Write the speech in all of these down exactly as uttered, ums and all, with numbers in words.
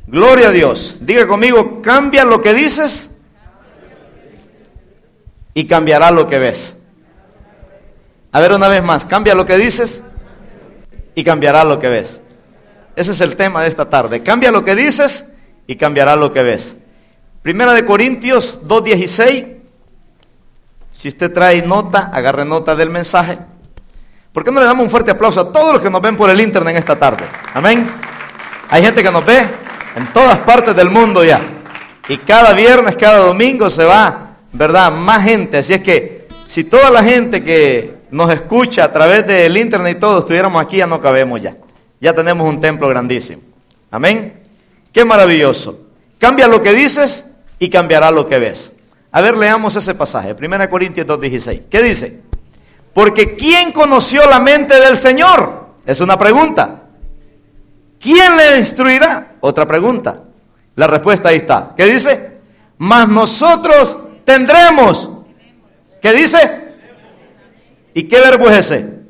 Gloria a Dios. Diga conmigo, cambia lo que dices y cambiará lo que ves. A ver una vez más, cambia lo que dices y cambiará lo que ves. Ese es el tema de esta tarde. Cambia lo que dices y cambiará lo que ves. Primera de Corintios dos dieciséis. Si usted trae nota, agarre nota del mensaje. ¿Por qué no le damos un fuerte aplauso a todos los que nos ven por el internet en esta tarde? Amén. Hay gente que nos ve en todas partes del mundo ya. Y cada viernes, cada domingo se va, ¿verdad? Más gente. Así es que si toda la gente que nos escucha a través del internet y todo estuviéramos aquí, ya no cabemos ya. Ya tenemos un templo grandísimo. Amén. Qué maravilloso. Cambia lo que dices y cambiará lo que ves. A ver, leamos ese pasaje. Primera de Corintios dos dieciséis. ¿Qué dice? Porque ¿quién conoció la mente del Señor? Es una pregunta. ¿Quién le instruirá? Otra pregunta. La respuesta ahí está. ¿Qué dice? Mas nosotros tendremos. ¿Qué dice? ¿Y qué verbo es ese?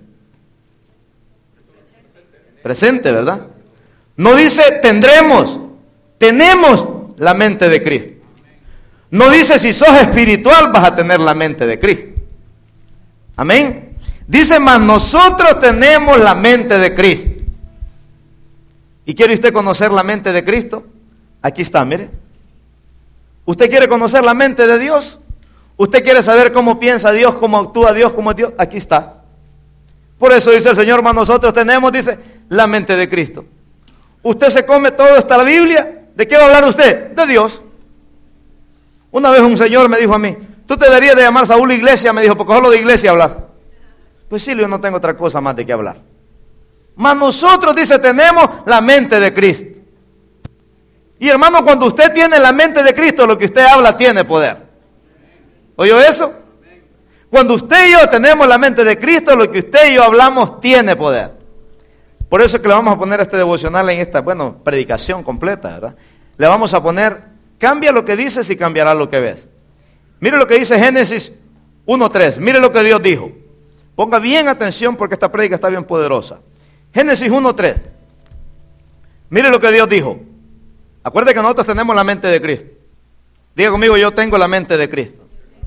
Presente, ¿verdad? No dice tendremos. Tenemos la mente de Cristo. No dice si sos espiritual vas a tener la mente de Cristo. Amén. Dice, mas nosotros tenemos la mente de Cristo. ¿Y quiere usted conocer la mente de Cristo? Aquí está, mire. ¿Usted quiere conocer la mente de Dios? ¿Usted quiere saber cómo piensa Dios, cómo actúa Dios, cómo es Dios? Aquí está. Por eso dice el Señor, mas nosotros tenemos, dice, la mente de Cristo. ¿Usted se come todo esta la Biblia? ¿De qué va a hablar usted? De Dios. Una vez un señor me dijo a mí, tú te deberías de llamar Saúl Iglesia, me dijo, porque solo de iglesia hablas. Pues sí, yo no tengo otra cosa más de qué hablar. Mas nosotros, dice, tenemos la mente de Cristo. Y hermano, cuando usted tiene la mente de Cristo, lo que usted habla tiene poder. ¿Oyó eso? Cuando usted y yo tenemos la mente de Cristo, lo que usted y yo hablamos tiene poder. Por eso es que le vamos a poner este devocional en esta, bueno, predicación completa, ¿verdad? Le vamos a poner, cambia lo que dices y cambiará lo que ves. Mire lo que dice Génesis uno tres. Mire lo que Dios dijo. Ponga bien atención porque esta prédica está bien poderosa. Génesis uno tres. Mire lo que Dios dijo. Acuerde que nosotros tenemos la mente de Cristo. Diga conmigo, yo tengo la mente de Cristo.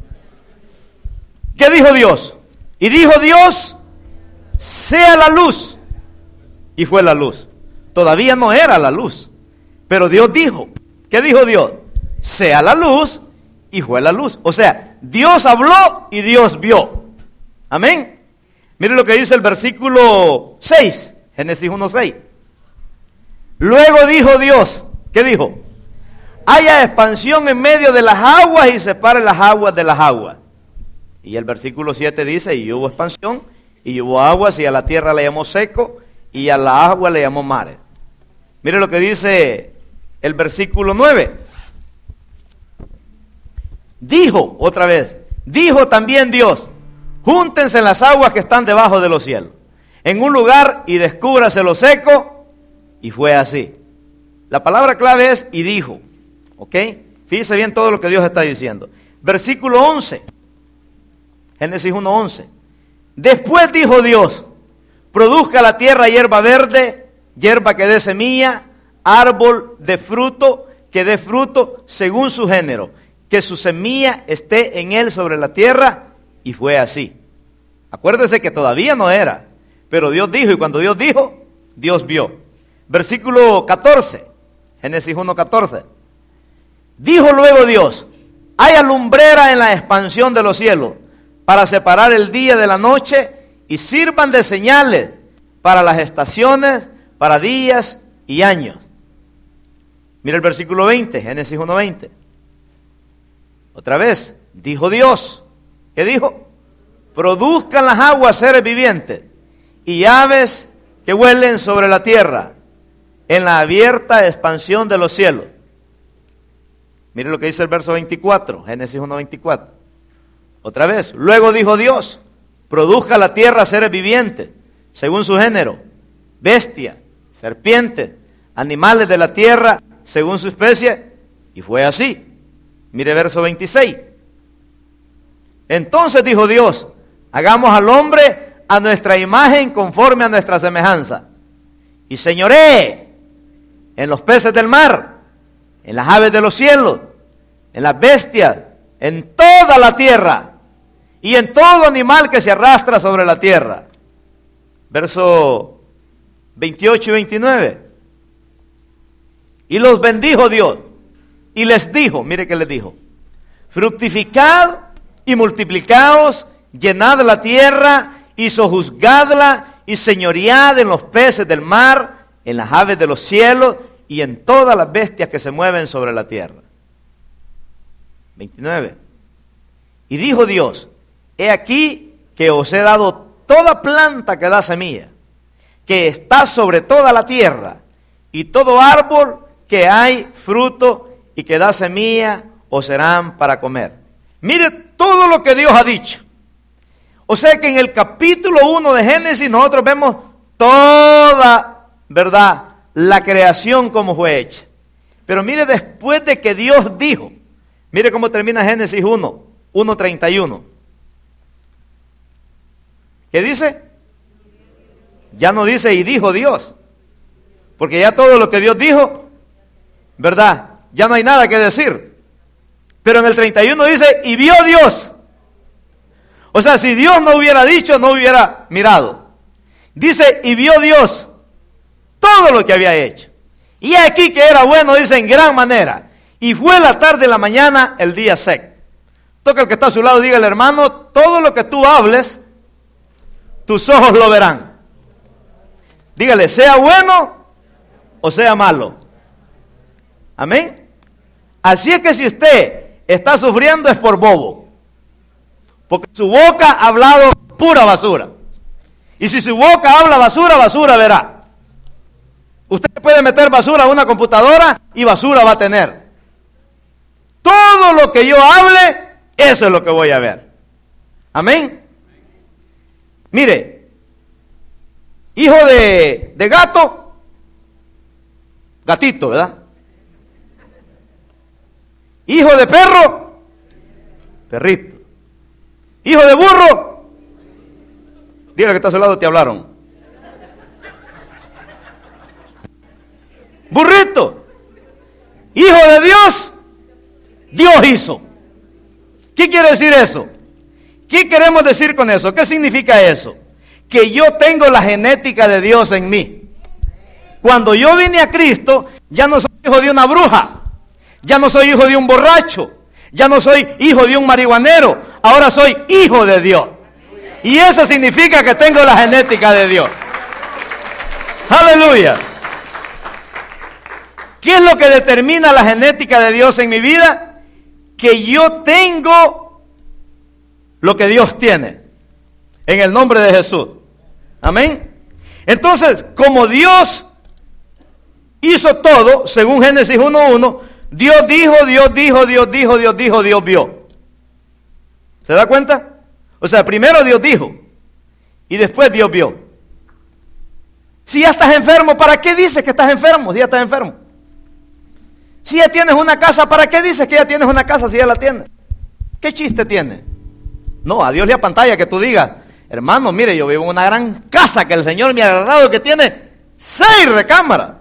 ¿Qué dijo Dios? Y dijo Dios, sea la luz. Y fue la luz. Todavía no era la luz. Pero Dios dijo. ¿Qué dijo Dios? Sea la luz. Y fue la luz. O sea, Dios habló y Dios vio. Amén. Mire lo que dice el versículo seis. Génesis uno seis. Luego dijo Dios. ¿Qué dijo? Haya expansión en medio de las aguas y separe las aguas de las aguas. Y el versículo siete dice, y hubo expansión, y hubo aguas, y a la tierra le llamó seco, y a la agua le llamó mares. Mire lo que dice el versículo nueve. Dijo, otra vez, dijo también Dios, júntense las aguas que están debajo de los cielos, en un lugar y descúbrase lo seco, y fue así. La palabra clave es, y dijo, ¿ok? Fíjese bien todo lo que Dios está diciendo. Versículo once. Génesis uno once. Después dijo Dios, produzca la tierra hierba verde, hierba que dé semilla, árbol de fruto, que dé fruto según su género, que su semilla esté en él sobre la tierra, y fue así. Acuérdese que todavía no era, pero Dios dijo, y cuando Dios dijo, Dios vio. Versículo catorce, Génesis uno catorce. Dijo luego Dios, haya lumbrera en la expansión de los cielos, para separar el día de la noche, y sirvan de señales para las estaciones, para días y años. Mira el versículo veinte, Génesis uno veinte. Otra vez, dijo Dios, ¿qué dijo? Produzcan las aguas seres vivientes, y aves que vuelen sobre la tierra, en la abierta expansión de los cielos. Mire lo que dice el verso veinticuatro, Génesis uno veinticuatro. Otra vez, luego dijo Dios, produzca la tierra seres vivientes, según su género, bestias, serpientes, animales de la tierra, según su especie, y fue así. Mire verso veintiséis. Entonces dijo Dios, hagamos al hombre a nuestra imagen conforme a nuestra semejanza, y señoree en los peces del mar, en las aves de los cielos, en las bestias, en toda la tierra y en todo animal que se arrastra sobre la tierra. Verso veintiocho y veintinueve. Y los bendijo Dios y les dijo, mire que les dijo, fructificad y multiplicaos, llenad la tierra y sojuzgadla y señoread en los peces del mar, en las aves de los cielos y en todas las bestias que se mueven sobre la tierra. veintinueve. Y dijo Dios, he aquí que os he dado toda planta que da semilla, que está sobre toda la tierra, y todo árbol que hay fruto y que da semilla, os serán para comer. Mire todo lo que Dios ha dicho. O sea que en el capítulo uno de Génesis nosotros vemos toda, ¿verdad?, la creación como fue hecha. Pero mire después de que Dios dijo, mire cómo termina Génesis uno, uno treinta y uno. ¿Qué dice? Ya no dice y dijo Dios. Porque ya todo lo que Dios dijo, ¿verdad?, ya no hay nada que decir. Pero en el treinta y uno dice, y vio Dios. O sea, si Dios no hubiera dicho, no hubiera mirado. Dice, y vio Dios todo lo que había hecho. Y aquí que era bueno, dice, en gran manera. Y fue la tarde y la mañana el día sexto. Toca el que está a su lado, dígale, hermano, todo lo que tú hables, tus ojos lo verán. Dígale, sea bueno o sea malo. Amén. Así es que si usted está sufriendo es por bobo. Porque su boca ha hablado pura basura. Y si su boca habla basura, basura verá. Usted puede meter basura a una computadora y basura va a tener. Todo lo que yo hable, eso es lo que voy a ver. Amén. Mire, hijo de, de gato, gatito, ¿verdad? Hijo de perro, perrito. Hijo de burro, dile que está a su lado, te hablaron. Burrito. Hijo de Dios, Dios hizo. ¿Qué quiere decir eso? ¿Qué queremos decir con eso? ¿Qué significa eso? Que yo tengo la genética de Dios en mí. Cuando yo vine a Cristo, ya no soy hijo de una bruja, ya no soy hijo de un borracho, ya no soy hijo de un marihuanero, ahora soy hijo de Dios. Y eso significa que tengo la genética de Dios. Aleluya. ¿Qué es lo que determina la genética de Dios en mi vida? Que yo tengo lo que Dios tiene. En el nombre de Jesús. Amén. Entonces, como Dios hizo todo, según Génesis uno uno, Dios dijo, Dios dijo, Dios dijo, Dios dijo, Dios vio. ¿Se da cuenta? O sea, primero Dios dijo y después Dios vio. Si ya estás enfermo, ¿para qué dices que estás enfermo si ya estás enfermo? Si ya tienes una casa, ¿para qué dices que ya tienes una casa si ya la tienes? ¿Qué chiste tiene? No, a Dios le apantalla que tú digas, hermano, mire, yo vivo en una gran casa que el Señor me ha agradado, que tiene seis recámaras.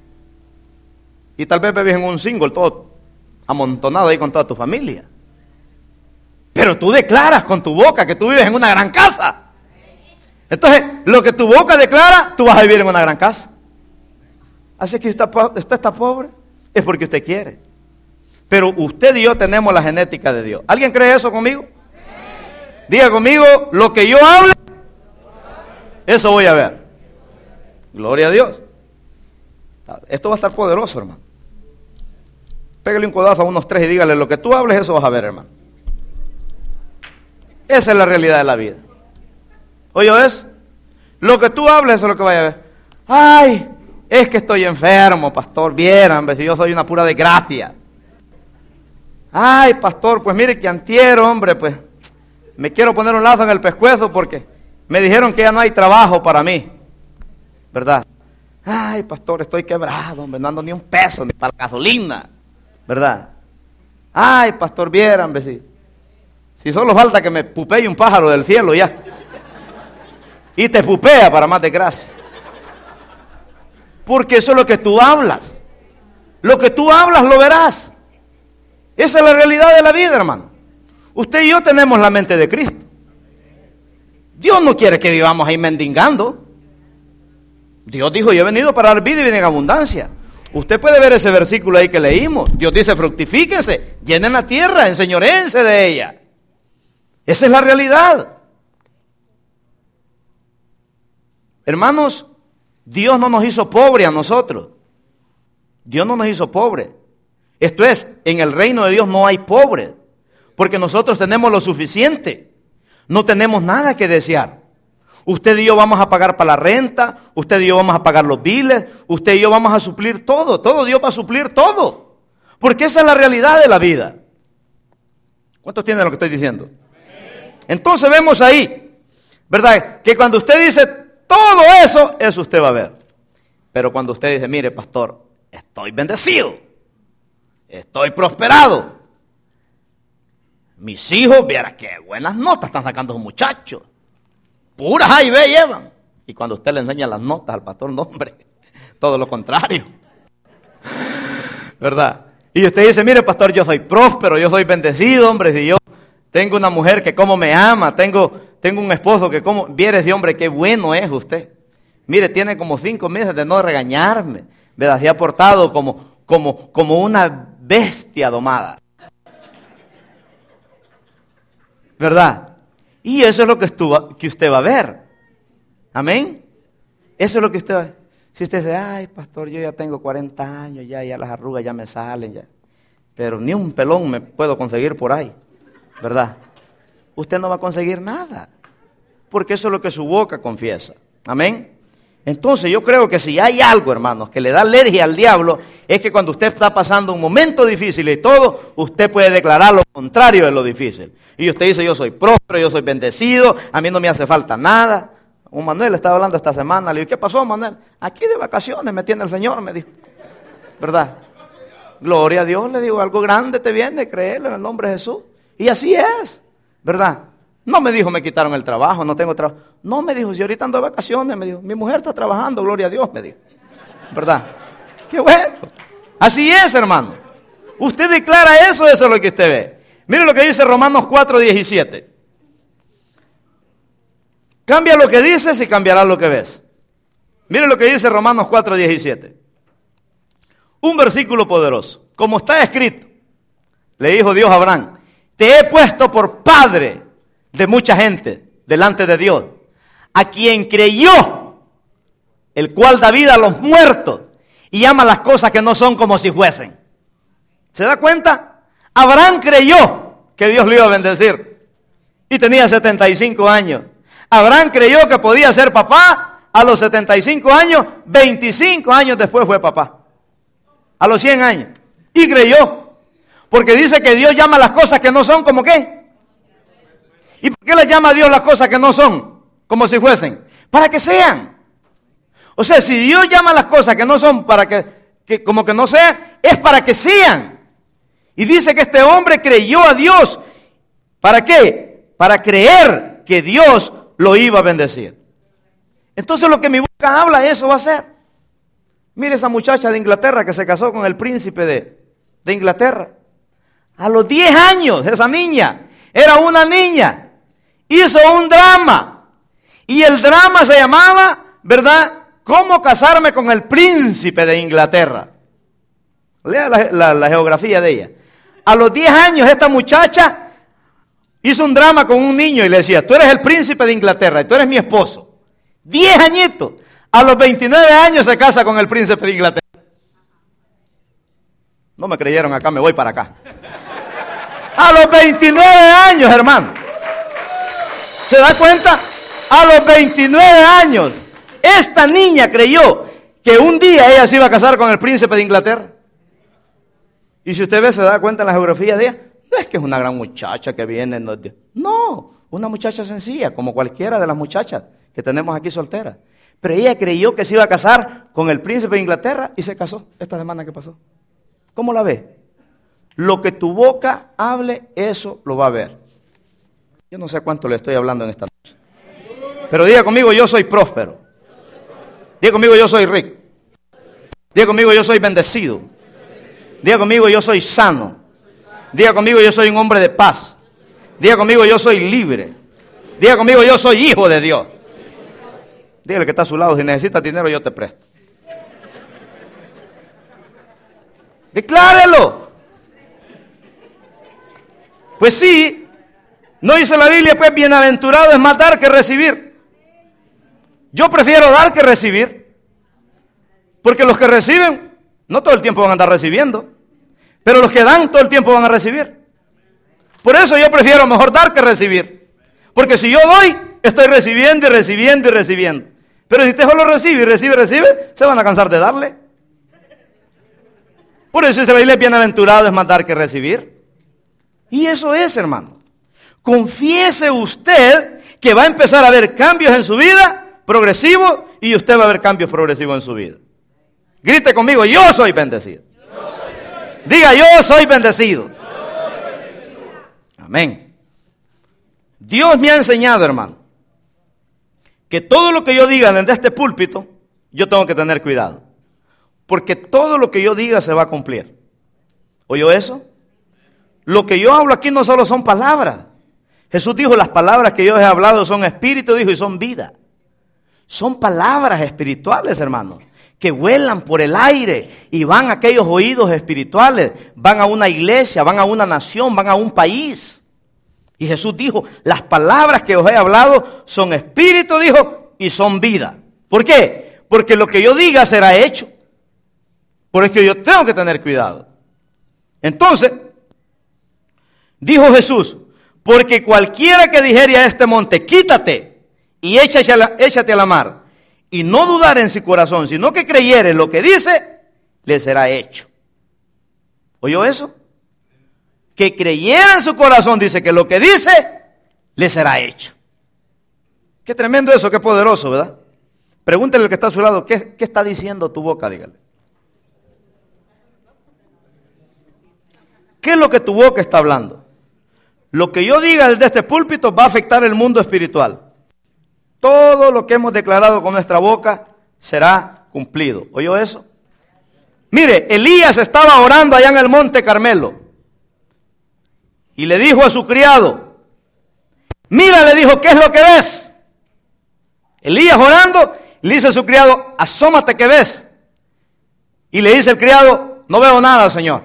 Y tal vez vives en un single todo amontonado ahí con toda tu familia. Pero tú declaras con tu boca que tú vives en una gran casa. Entonces, lo que tu boca declara, tú vas a vivir en una gran casa. Así que usted, usted está pobre, es porque usted quiere. Pero usted y yo tenemos la genética de Dios. ¿Alguien cree eso conmigo? Diga conmigo, lo que yo hable, eso voy a ver. Gloria a Dios. Esto va a estar poderoso, hermano. Pégale un codazo a unos tres y dígale, lo que tú hables, eso vas a ver, hermano. Esa es la realidad de la vida. ¿Oye eso? Lo que tú hables, eso es lo que vaya a ver. Ay, es que estoy enfermo, pastor. Vieran, si yo soy una pura desgracia. Ay, pastor, pues mire que antier, hombre, pues me quiero poner un lazo en el pescuezo porque me dijeron que ya no hay trabajo para mí. ¿Verdad? Ay, pastor, estoy quebrado, hombre, no ando ni un peso, ni para la gasolina. ¿Verdad? Ay, pastor, vieran, si, si solo falta que me pupee un pájaro del cielo ya. Y te pupea para más desgracia. Porque eso es lo que tú hablas. Lo que tú hablas lo verás. Esa es la realidad de la vida, hermano. Usted y yo tenemos la mente de Cristo. Dios no quiere que vivamos ahí mendigando. Dios dijo, yo he venido para dar vida y vida en abundancia. Usted puede ver ese versículo ahí que leímos. Dios dice, fructifíquense, llenen la tierra, enseñoréense de ella. Esa es la realidad. Hermanos, Dios no nos hizo pobres a nosotros. Dios no nos hizo pobres. Esto es, en el reino de Dios no hay pobres, porque nosotros tenemos lo suficiente. No tenemos nada que desear. Usted y yo vamos a pagar para la renta, usted y yo vamos a pagar los biles, usted y yo vamos a suplir todo, todo Dios va a suplir todo. Porque esa es la realidad de la vida. ¿Cuántos tienen lo que estoy diciendo? Entonces vemos ahí, ¿verdad? Que cuando usted dice todo eso, eso usted va a ver. Pero cuando usted dice, mire pastor, estoy bendecido, estoy prosperado. Mis hijos, viera qué buenas notas están sacando los muchachos. Puras A y B llevan. Y cuando usted le enseña las notas al pastor, no hombre, todo lo contrario. ¿Verdad? Y usted dice, mire pastor, yo soy próspero, yo soy bendecido, hombre, si yo tengo una mujer que como me ama, tengo, tengo un esposo que como, viere ese hombre, qué bueno es usted. Mire, tiene como cinco meses de no regañarme, ¿verdad? Se ha portado como, como, como una bestia domada. ¿Verdad? Y eso es lo que, estuvo, que usted va a ver. Amén. Eso es lo que usted va a ver. Si usted dice, ay, pastor, yo ya tengo cuarenta años, ya, ya las arrugas ya me salen, ya. Pero ni un pelón me puedo conseguir por ahí. ¿Verdad? Usted no va a conseguir nada. Porque eso es lo que su boca confiesa. Amén. Entonces yo creo que si hay algo, hermanos, que le da alergia al diablo, es que cuando usted está pasando un momento difícil y todo, usted puede declarar lo contrario de lo difícil. Y usted dice, yo soy próspero, yo soy bendecido, a mí no me hace falta nada. Un Manuel estaba hablando esta semana, le digo, ¿qué pasó, Manuel? Aquí de vacaciones me tiene el Señor, me dijo. ¿Verdad? Gloria a Dios, le digo, algo grande te viene, créelo en el nombre de Jesús. Y así es, ¿verdad? No me dijo, me quitaron el trabajo, no tengo trabajo. No, me dijo, si ahorita ando de vacaciones, me dijo, mi mujer está trabajando, gloria a Dios, me dijo. ¿Verdad? Qué bueno. Así es, hermano. Usted declara eso, eso es lo que usted ve. Mire lo que dice Romanos cuatro diecisiete. Cambia lo que dices y cambiarás lo que ves. Mire lo que dice Romanos cuatro diecisiete. Un versículo poderoso. Como está escrito, le dijo Dios a Abraham, te he puesto por padre de mucha gente delante de Dios, a quien creyó, el cual da vida a los muertos y ama las cosas que no son como si fuesen. ¿Se da cuenta? Abraham creyó que Dios lo iba a bendecir y tenía setenta y cinco años. Abraham creyó que podía ser papá a los setenta y cinco años, veinticinco años después fue papá. A los cien años. Y creyó. Porque dice que Dios llama las cosas que no son como qué. ¿Y por qué le llama a Dios las cosas que no son como si fuesen? Para que sean. O sea, si Dios llama las cosas que no son para que, que como que no sean, es para que sean. Y dice que este hombre creyó a Dios. ¿Para qué? Para creer que Dios lo iba a bendecir. Entonces lo que mi boca habla, eso va a ser. Mire esa muchacha de Inglaterra que se casó con el príncipe de, de Inglaterra. A los diez años, esa niña, era una niña, hizo un drama. Y el drama se llamaba, ¿verdad? ¿Cómo casarme con el príncipe de Inglaterra? Lea la, la, la geografía de ella. A los diez años esta muchacha hizo un drama con un niño y le decía, tú eres el príncipe de Inglaterra y tú eres mi esposo. diez añitos. A los veintinueve años se casa con el príncipe de Inglaterra. No me creyeron acá, me voy para acá. A los veintinueve años, hermano. ¿Se da cuenta? A los veintinueve años, esta niña creyó que un día ella se iba a casar con el príncipe de Inglaterra. Y si usted ve, se da cuenta en la geografía de ella, no es que es una gran muchacha que viene. No, una muchacha sencilla, como cualquiera de las muchachas que tenemos aquí solteras. Pero ella creyó que se iba a casar con el príncipe de Inglaterra y se casó esta semana que pasó. ¿Cómo la ve? Lo que tu boca hable, eso lo va a ver. Yo no sé cuánto le estoy hablando en esta noche. Pero diga conmigo, yo soy próspero. Diga conmigo, yo soy rico. Diga conmigo, yo soy bendecido. Diga conmigo, yo soy sano. Diga conmigo, yo soy un hombre de paz. Diga conmigo, yo soy libre. Diga conmigo, yo soy hijo de Dios. Dígale que está a su lado, si necesitas dinero yo te presto. Declárelo. Pues sí, no dice la Biblia, pues bienaventurado es más dar que recibir. Yo prefiero dar que recibir. Porque los que reciben, no todo el tiempo van a andar recibiendo. Pero los que dan, todo el tiempo van a recibir. Por eso yo prefiero mejor dar que recibir. Porque si yo doy, estoy recibiendo y recibiendo y recibiendo. Pero si usted solo recibe y recibe y recibe, se van a cansar de darle. Por eso dice la Biblia, bienaventurado es más dar que recibir. Y eso es, hermano. Confiese usted que va a empezar a haber cambios en su vida, progresivos, y usted va a ver cambios progresivos en su vida. Grite conmigo, yo soy bendecido. Yo soy bendecido. Diga, yo soy bendecido. Yo soy bendecido. Amén. Dios me ha enseñado, hermano, que todo lo que yo diga desde este púlpito, yo tengo que tener cuidado. Porque todo lo que yo diga se va a cumplir. ¿Oyó eso? Lo que yo hablo aquí no solo son palabras. Jesús dijo, las palabras que yo he hablado son espíritu, dijo, y son vida. Son palabras espirituales, hermano, que vuelan por el aire y van a aquellos oídos espirituales, van a una iglesia, van a una nación, van a un país. Y Jesús dijo, las palabras que os he hablado son espíritu, dijo, y son vida. ¿Por qué? Porque lo que yo diga será hecho. Por eso yo tengo que tener cuidado. Entonces, dijo Jesús, porque cualquiera que dijere a este monte, quítate y échate a la, échate a la mar, y no dudar en su corazón, sino que creyere lo que dice, le será hecho. ¿Oyó eso? Que creyera en su corazón, dice que lo que dice, le será hecho. Qué tremendo eso, qué poderoso, ¿verdad? Pregúntele al que está a su lado, ¿qué, qué está diciendo tu boca? Dígale. ¿Qué es lo que tu boca está hablando? Lo que yo diga desde este púlpito va a afectar el mundo espiritual. Todo lo que hemos declarado con nuestra boca será cumplido. ¿Oyó eso? Mire, Elías estaba orando allá en el monte Carmelo. Y le dijo a su criado, mira, le dijo, ¿qué es lo que ves? Elías orando, le dice a su criado, asómate, ¿qué ves? Y le dice el criado, no veo nada, Señor.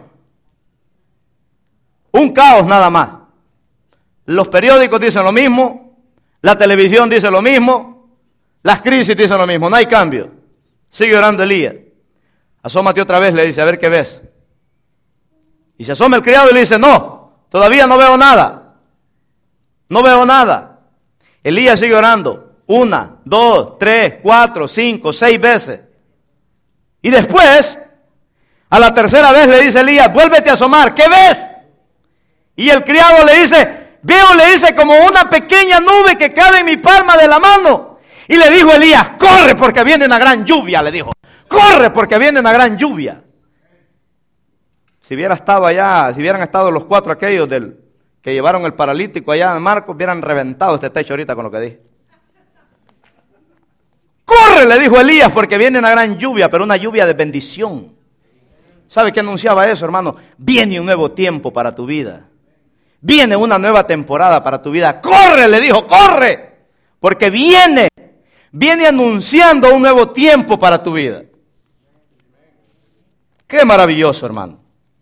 Un caos nada más. Los periódicos dicen lo mismo, la televisión dice lo mismo, las crisis dicen lo mismo, no hay cambio. Sigue orando Elías. Asómate otra vez, le dice, a ver qué ves. Y se asoma el criado y le dice, no, todavía no veo nada. No veo nada. Elías sigue orando, una, dos, tres, cuatro, cinco, seis veces. Y después, a la tercera vez le dice Elías, vuélvete a asomar, ¿qué ves? Y el criado le dice, veo, le dice, como una pequeña nube que cae en mi palma de la mano. Y le dijo Elías, corre porque viene una gran lluvia, le dijo. Corre porque viene una gran lluvia. Si hubiera estado allá, si hubieran estado los cuatro aquellos del, que llevaron el paralítico allá en Marcos, hubieran reventado este techo ahorita con lo que dije. Corre, le dijo Elías, porque viene una gran lluvia, pero una lluvia de bendición. ¿Sabe qué anunciaba eso, hermano? Viene un nuevo tiempo para tu vida. Viene una nueva temporada para tu vida. Corre, le dijo, corre. Porque viene, viene anunciando un nuevo tiempo para tu vida. Qué maravilloso, hermano.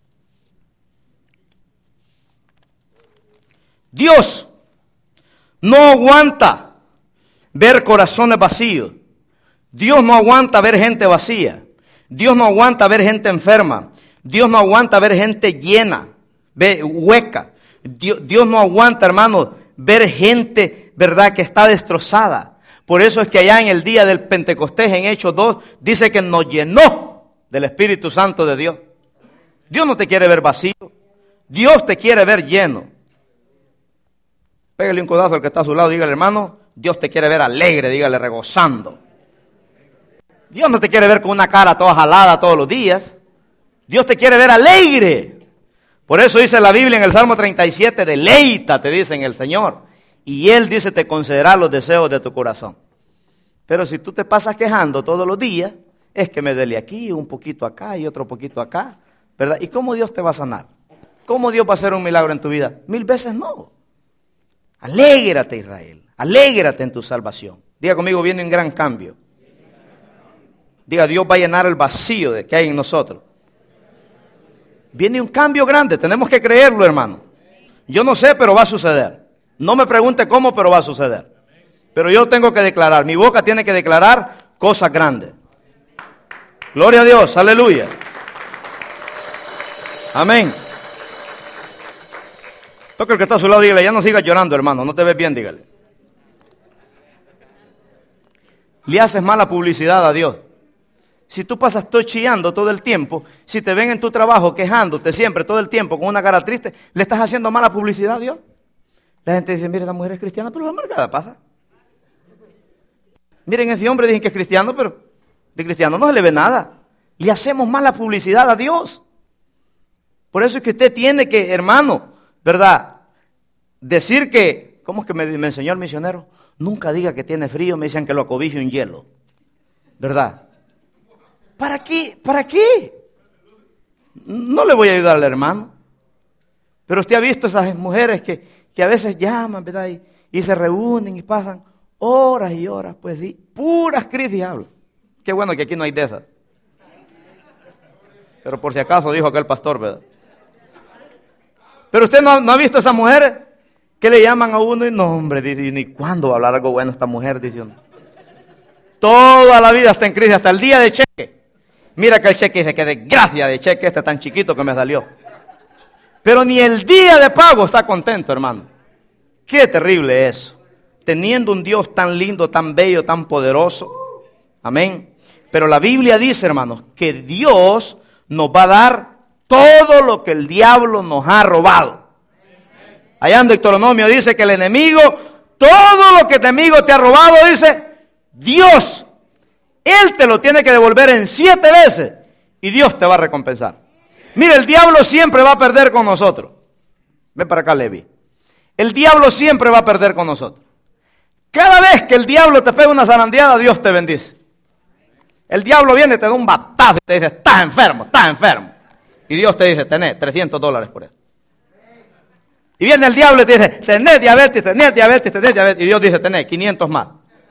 Dios no aguanta ver corazones vacíos. Dios no aguanta ver gente vacía. Dios no aguanta ver gente enferma. Dios no aguanta ver gente llena, hueca. Dios, Dios no aguanta, hermano, ver gente, ¿verdad?, que está destrozada. Por eso es que allá en el día del Pentecostés, en Hechos dos, dice que nos llenó del Espíritu Santo de Dios. Dios no te quiere ver vacío. Dios te quiere ver lleno. Pégale un codazo al que está a su lado, dígale, hermano, Dios te quiere ver alegre, dígale, regozando. Dios no te quiere ver con una cara toda jalada todos los días. Dios te quiere ver alegre. Por eso dice la Biblia en el Salmo treinta y siete, deleítate, dice en el Señor. Y Él dice, te concederá los deseos de tu corazón. Pero si tú te pasas quejando todos los días, es que me duele aquí, un poquito acá y otro poquito acá. ¿verdad? ¿Y cómo Dios te va a sanar? ¿Cómo Dios va a hacer un milagro en tu vida? Mil veces no. Alégrate, Israel. Alégrate en tu salvación. Diga conmigo, viene un gran cambio. Diga, Dios va a llenar el vacío de que hay en nosotros. Viene un cambio grande, tenemos que creerlo, hermano. Yo no sé, pero va a suceder. No me pregunte cómo, pero va a suceder. Pero yo tengo que declarar, mi boca tiene que declarar cosas grandes. Gloria a Dios, aleluya. Amén. Toca el que está a su lado, dígale, ya no sigas llorando, hermano, no te ves bien, dígale. Le haces mala publicidad a Dios. Si tú pasas todo chillando todo el tiempo, si te ven en tu trabajo quejándote siempre todo el tiempo con una cara triste, le estás haciendo mala publicidad a Dios. La gente dice, mire, esta mujer es cristiana, pero la amargada pasa. Miren, ese hombre dicen que es cristiano, pero de cristiano no se le ve nada. Le hacemos mala publicidad a Dios. Por eso es que usted tiene que, hermano, ¿verdad? Decir que, ¿cómo es que me, me enseñó el misionero? Nunca diga que tiene frío, me dicen que lo acobije un hielo. ¿Verdad? ¿Para qué? ¿Para qué? No le voy a ayudar al hermano. Pero usted ha visto esas mujeres que, que a veces llaman, ¿verdad? Y, y se reúnen y pasan horas y horas, pues, y puras crisis hablan. Qué bueno que aquí no hay de esas. Pero por si acaso dijo aquel pastor, ¿verdad? Pero usted no, no ha visto esas mujeres que le llaman a uno y no, hombre, dice, ni cuándo va a hablar algo bueno esta mujer, dice uno. Toda la vida está en crisis, hasta el día de cheque. Mira que el cheque dice, que desgracia de cheque este tan chiquito que me salió. Pero ni el día de pago está contento, hermano. Qué terrible eso. Teniendo un Dios tan lindo, tan bello, tan poderoso. Amén. Pero la Biblia dice, hermanos, que Dios nos va a dar todo lo que el diablo nos ha robado. Allá en Deuteronomio dice que el enemigo, todo lo que el enemigo te ha robado, dice, Dios, Él te lo tiene que devolver en siete veces y Dios te va a recompensar. Mira, el diablo siempre va a perder con nosotros. Ven para acá, Levi. El diablo siempre va a perder con nosotros. Cada vez que el diablo te pega una zarandeada, Dios te bendice. El diablo viene y te da un batazo y te dice, estás enfermo, estás enfermo. Y Dios te dice, tenés trescientos dólares por eso. Y viene el diablo y te dice, tenés diabetes, tenés diabetes, tenés diabetes. Y Dios dice, tenés quinientos más.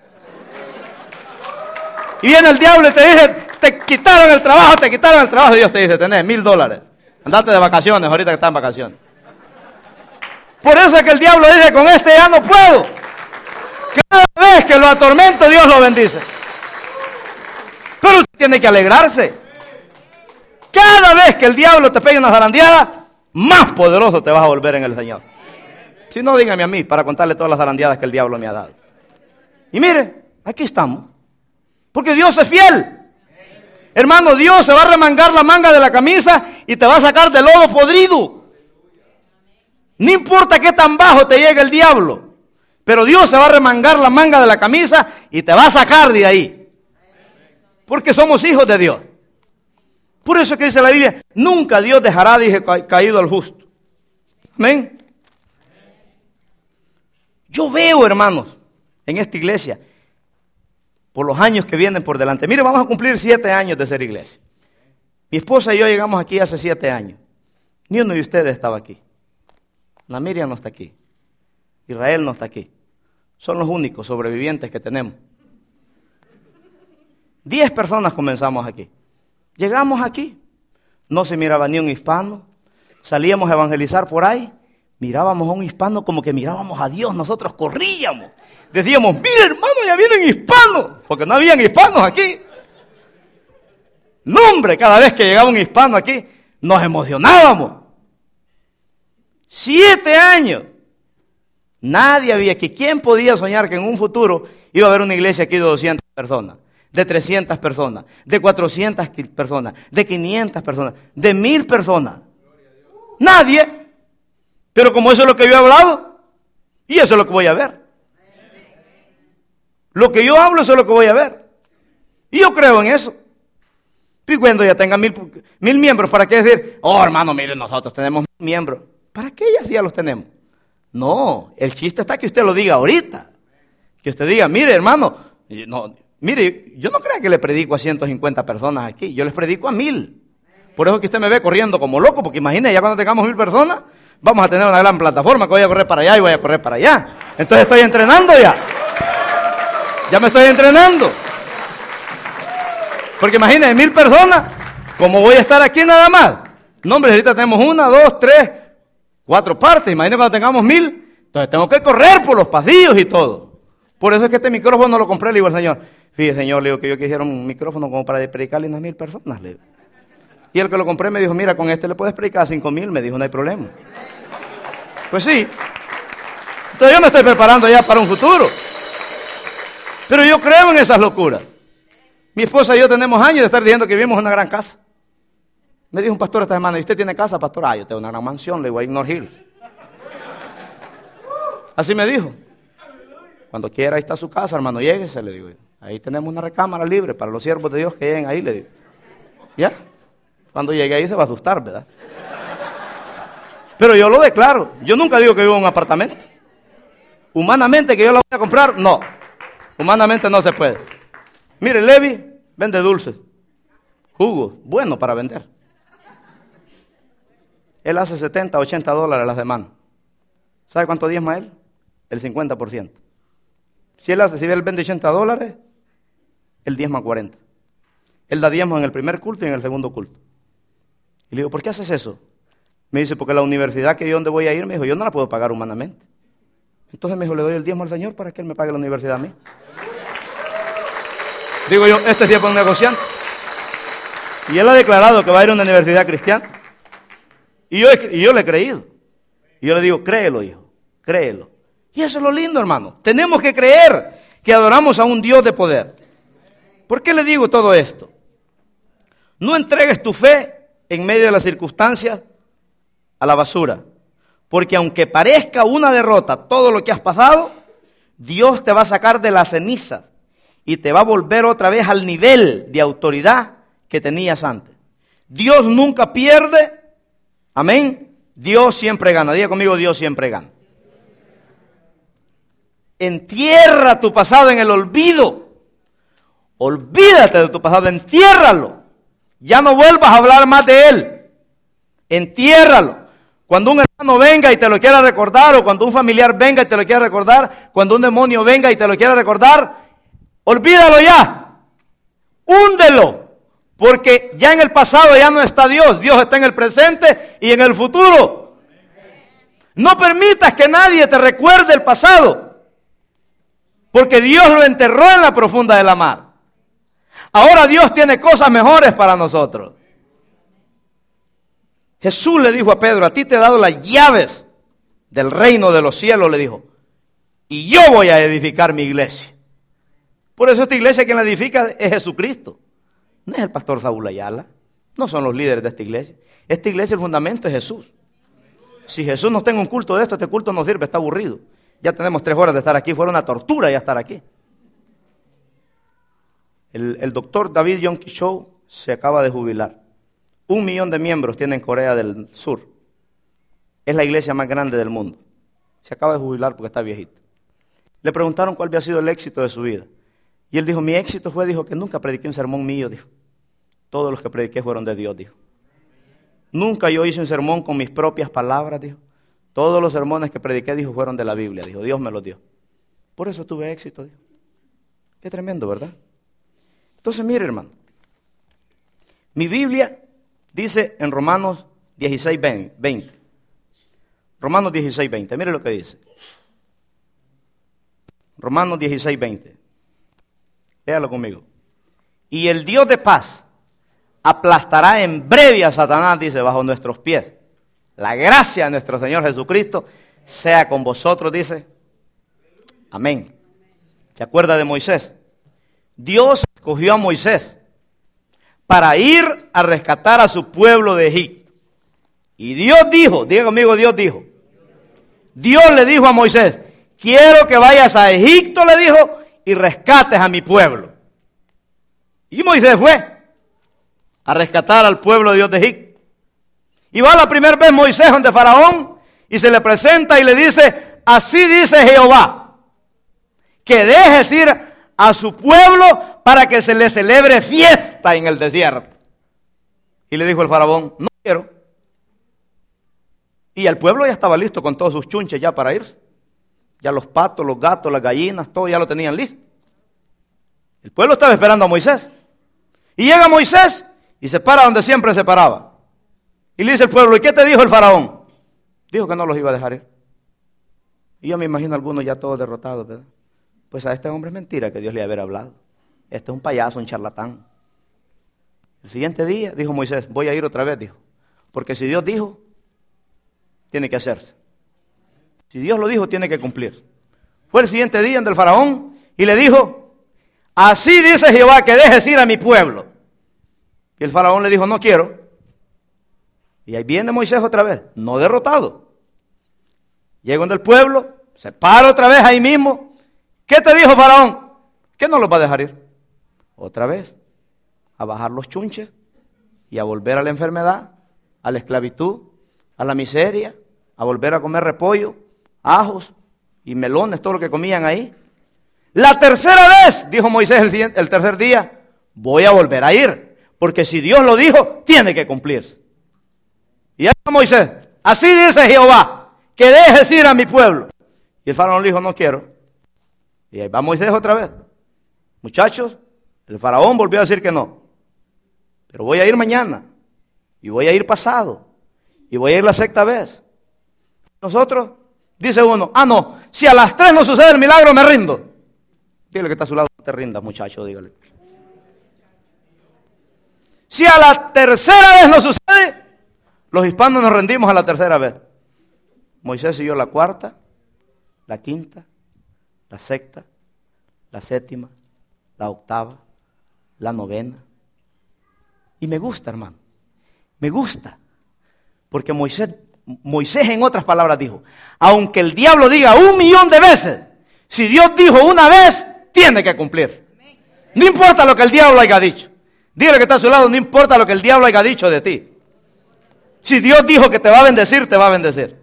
Y viene el diablo y te dice, te quitaron el trabajo, te quitaron el trabajo. Y Dios te dice, tenés mil dólares. Andate de vacaciones ahorita que estás en vacaciones. Por eso es que el diablo dice, con este ya no puedo. Cada vez que lo atormento, Dios lo bendice. Pero usted tiene que alegrarse. Cada vez que el diablo te pegue una zarandeada, más poderoso te vas a volver en el Señor. Si no, dígame a mí para contarle todas las zarandeadas que el diablo me ha dado. Y mire, aquí estamos. Porque Dios es fiel. Hermano, Dios se va a remangar la manga de la camisa y te va a sacar del lodo podrido. No importa qué tan bajo te llegue el diablo, pero Dios se va a remangar la manga de la camisa y te va a sacar de ahí. Porque somos hijos de Dios. Por eso es que dice la Biblia, nunca Dios dejará, dije, ca- caído al justo. Amén. Yo veo, hermanos, en esta iglesia, por los años que vienen por delante. Mire, vamos a cumplir siete años de ser iglesia. Mi esposa y yo llegamos aquí hace siete años. Ni uno de ustedes estaba aquí. La Miriam no está aquí. Israel no está aquí. Son los únicos sobrevivientes que tenemos. Diez personas comenzamos aquí. Llegamos aquí. No se miraba ni un hispano. Salíamos a evangelizar por ahí. Mirábamos a un hispano como que mirábamos a Dios. Nosotros corríamos. Decíamos, mire hermano, ya vienen hispanos. Porque no habían hispanos aquí. No, hombre, cada vez que llegaba un hispano aquí, nos emocionábamos. Siete años. Nadie había aquí. ¿Quién podía soñar que en un futuro iba a haber una iglesia aquí de doscientas personas? De trescientas personas, de cuatrocientas personas, de quinientas personas, de mil personas. Nadie. Pero como eso es lo que yo he hablado, y eso es lo que voy a ver. Lo que yo hablo, eso es lo que voy a ver. Y yo creo en eso. Y cuando ya tenga mil, mil miembros, ¿para qué decir? Oh, hermano, miren, nosotros tenemos mil miembros. ¿Para qué ya sí ya los tenemos? No, el chiste está que usted lo diga ahorita. Que usted diga, mire, hermano, no, mire, yo no creo que le predico a ciento cincuenta personas aquí. Yo les predico a mil. Por eso que usted me ve corriendo como loco, porque imagine, ya cuando tengamos mil personas, vamos a tener una gran plataforma que voy a correr para allá y voy a correr para allá. Entonces estoy entrenando ya. Ya me estoy entrenando. Porque imagínense, mil personas, ¿cómo voy a estar aquí nada más? No, hombre, ahorita tenemos una, dos, tres, cuatro partes. Imagínense cuando tengamos mil, entonces tengo que correr por los pasillos y todo. Por eso es que este micrófono no lo compré, le digo al Señor. Fíjese, Señor, le digo que yo quisiera un micrófono como para predicarle a unas mil personas, le digo. Y el que lo compré me dijo, mira, con este le puedes predicar a cinco mil, me dijo, no hay problema. Pues sí. Entonces yo me estoy preparando ya para un futuro. Pero yo creo en esas locuras. Mi esposa y yo tenemos años de estar diciendo que vivimos en una gran casa. Me dijo un pastor esta semana, ¿y usted tiene casa, pastor? Ah, yo tengo una gran mansión, le digo, a Ignore Hills. Así me dijo. Cuando quiera, ahí está su casa, hermano, lléguese, le digo. Ahí tenemos una recámara libre para los siervos de Dios que lleguen ahí, le digo. ¿Ya? Cuando llegue ahí se va a asustar, ¿verdad? Pero yo lo declaro. Yo nunca digo que vivo en un apartamento. Humanamente que yo la voy a comprar, no. Humanamente no se puede. Mire, Levi vende dulces, jugos, bueno para vender. Él hace setenta, ochenta dólares a la semana. ¿Sabe cuánto diezma él? El cincuenta por ciento. Si él hace, si él vende ochenta dólares, él diezma cuarenta. Él da diezmo en el primer culto y en el segundo culto. Y le digo, ¿por qué haces eso? Me dice, porque la universidad que yo donde voy a ir, me dijo, yo no la puedo pagar humanamente. Entonces me dijo, le doy el diezmo al Señor para que Él me pague la universidad a mí. Digo yo, este es tiempo de un negociante. Y él ha declarado que va a ir a una universidad cristiana. Y yo, y yo le he creído. Y yo le digo, créelo, hijo, créelo. Y eso es lo lindo, hermano. Tenemos que creer que adoramos a un Dios de poder. ¿Por qué le digo todo esto? No entregues tu fe en medio de las circunstancias a la basura. Porque aunque parezca una derrota todo lo que has pasado, Dios te va a sacar de las cenizas y te va a volver otra vez al nivel de autoridad que tenías antes. Dios nunca pierde. Amén. Dios siempre gana. Diga conmigo, Dios siempre gana. Entierra tu pasado en el olvido. Olvídate de tu pasado, entiérralo. Ya no vuelvas a hablar más de él. Entiérralo. Cuando un hermano venga y te lo quiera recordar, o cuando un familiar venga y te lo quiera recordar, cuando un demonio venga y te lo quiera recordar, olvídalo ya. Húndelo. Porque ya en el pasado ya no está Dios. Dios está en el presente y en el futuro. No permitas que nadie te recuerde el pasado. Porque Dios lo enterró en la profunda de la mar. Ahora Dios tiene cosas mejores para nosotros. Jesús le dijo a Pedro, a ti te he dado las llaves del reino de los cielos, le dijo. Y yo voy a edificar mi iglesia. Por eso esta iglesia quien la edifica es Jesucristo. No es el pastor Saúl Ayala. No son los líderes de esta iglesia. Esta iglesia, el fundamento es Jesús. Si Jesús nos tenga un culto de esto, este culto no sirve, está aburrido. Ya tenemos tres horas de estar aquí. Fuera una tortura ya estar aquí. El, el doctor David Yonki Cho se acaba de jubilar. Un millón de miembros tiene en Corea del Sur. Es la iglesia más grande del mundo. Se acaba de jubilar porque está viejito. Le preguntaron cuál había sido el éxito de su vida. Y él dijo, mi éxito fue, dijo, que nunca prediqué un sermón mío, dijo. Todos los que prediqué fueron de Dios, dijo. Nunca yo hice un sermón con mis propias palabras, dijo. Todos los sermones que prediqué, dijo, fueron de la Biblia, dijo. Dios me los dio. Por eso tuve éxito, dijo. Qué tremendo, ¿verdad? Entonces, mire, hermano. Mi Biblia dice en Romanos dieciséis, veinte. Romanos dieciséis, veinte. Mire lo que dice. Romanos dieciséis, veinte. Léalo conmigo. Y el Dios de paz aplastará en breve a Satanás, dice, bajo nuestros pies. La gracia de nuestro Señor Jesucristo sea con vosotros, dice. Amén. ¿Se acuerda de Moisés? Dios escogió a Moisés para ir a rescatar a su pueblo de Egipto. Y Dios dijo, diga conmigo, Dios dijo. Dios le dijo a Moisés, quiero que vayas a Egipto, le dijo, y rescates a mi pueblo. Y Moisés fue a rescatar al pueblo de Dios de Egipto. Y va la primera vez Moisés donde Faraón y se le presenta y le dice, así dice Jehová, que dejes ir a su pueblo para que se le celebre fiesta en el desierto. Y le dijo el faraón, no quiero. Y el pueblo ya estaba listo con todos sus chunches ya para irse. Ya los patos, los gatos, las gallinas, todo ya lo tenían listo. El pueblo estaba esperando a Moisés. Y llega Moisés y se para donde siempre se paraba. Y le dice el pueblo, ¿y qué te dijo el faraón? Dijo que no los iba a dejar ir. Y yo me imagino a algunos ya todos derrotados, ¿verdad? Pues a este hombre es mentira que Dios le había hablado. Este es un payaso, un charlatán. El siguiente día dijo Moisés, voy a ir otra vez, dijo. Porque si Dios dijo, tiene que hacerse. Si Dios lo dijo, tiene que cumplir. Fue el siguiente día ante el faraón y le dijo, así dice Jehová, que dejes ir a mi pueblo. Y el faraón le dijo, no quiero. Y ahí viene Moisés otra vez, no derrotado. Llega donde el pueblo, se para otra vez ahí mismo. ¿Qué te dijo faraón? Que no los va a dejar ir. Otra vez, a bajar los chunches y a volver a la enfermedad, a la esclavitud, a la miseria, a volver a comer repollo, ajos y melones, todo lo que comían ahí. La tercera vez, dijo Moisés el, siguiente, el tercer día, voy a volver a ir, porque si Dios lo dijo, tiene que cumplirse. Y ahí va Moisés, así dice Jehová, que dejes ir a mi pueblo. Y el faraón le dijo, no quiero. Y ahí va Moisés otra vez. Muchachos, el faraón volvió a decir que no. Pero voy a ir mañana, y voy a ir pasado, y voy a ir la sexta vez. Nosotros, dice uno, ah no, si a las tres no sucede el milagro, me rindo. Dígale que está a su lado, no te rindas, muchacho, dígale. Si a la tercera vez no sucede, los hispanos nos rendimos a la tercera vez. Moisés siguió la cuarta, la quinta, la sexta, la séptima, la octava, la novena. Y me gusta, hermano, me gusta, porque Moisés, Moisés en otras palabras dijo, aunque el diablo diga un millón de veces, si Dios dijo una vez, tiene que cumplir. No importa lo que el diablo haya dicho. Dígale que está a su lado, no importa lo que el diablo haya dicho de ti. Si Dios dijo que te va a bendecir, te va a bendecir.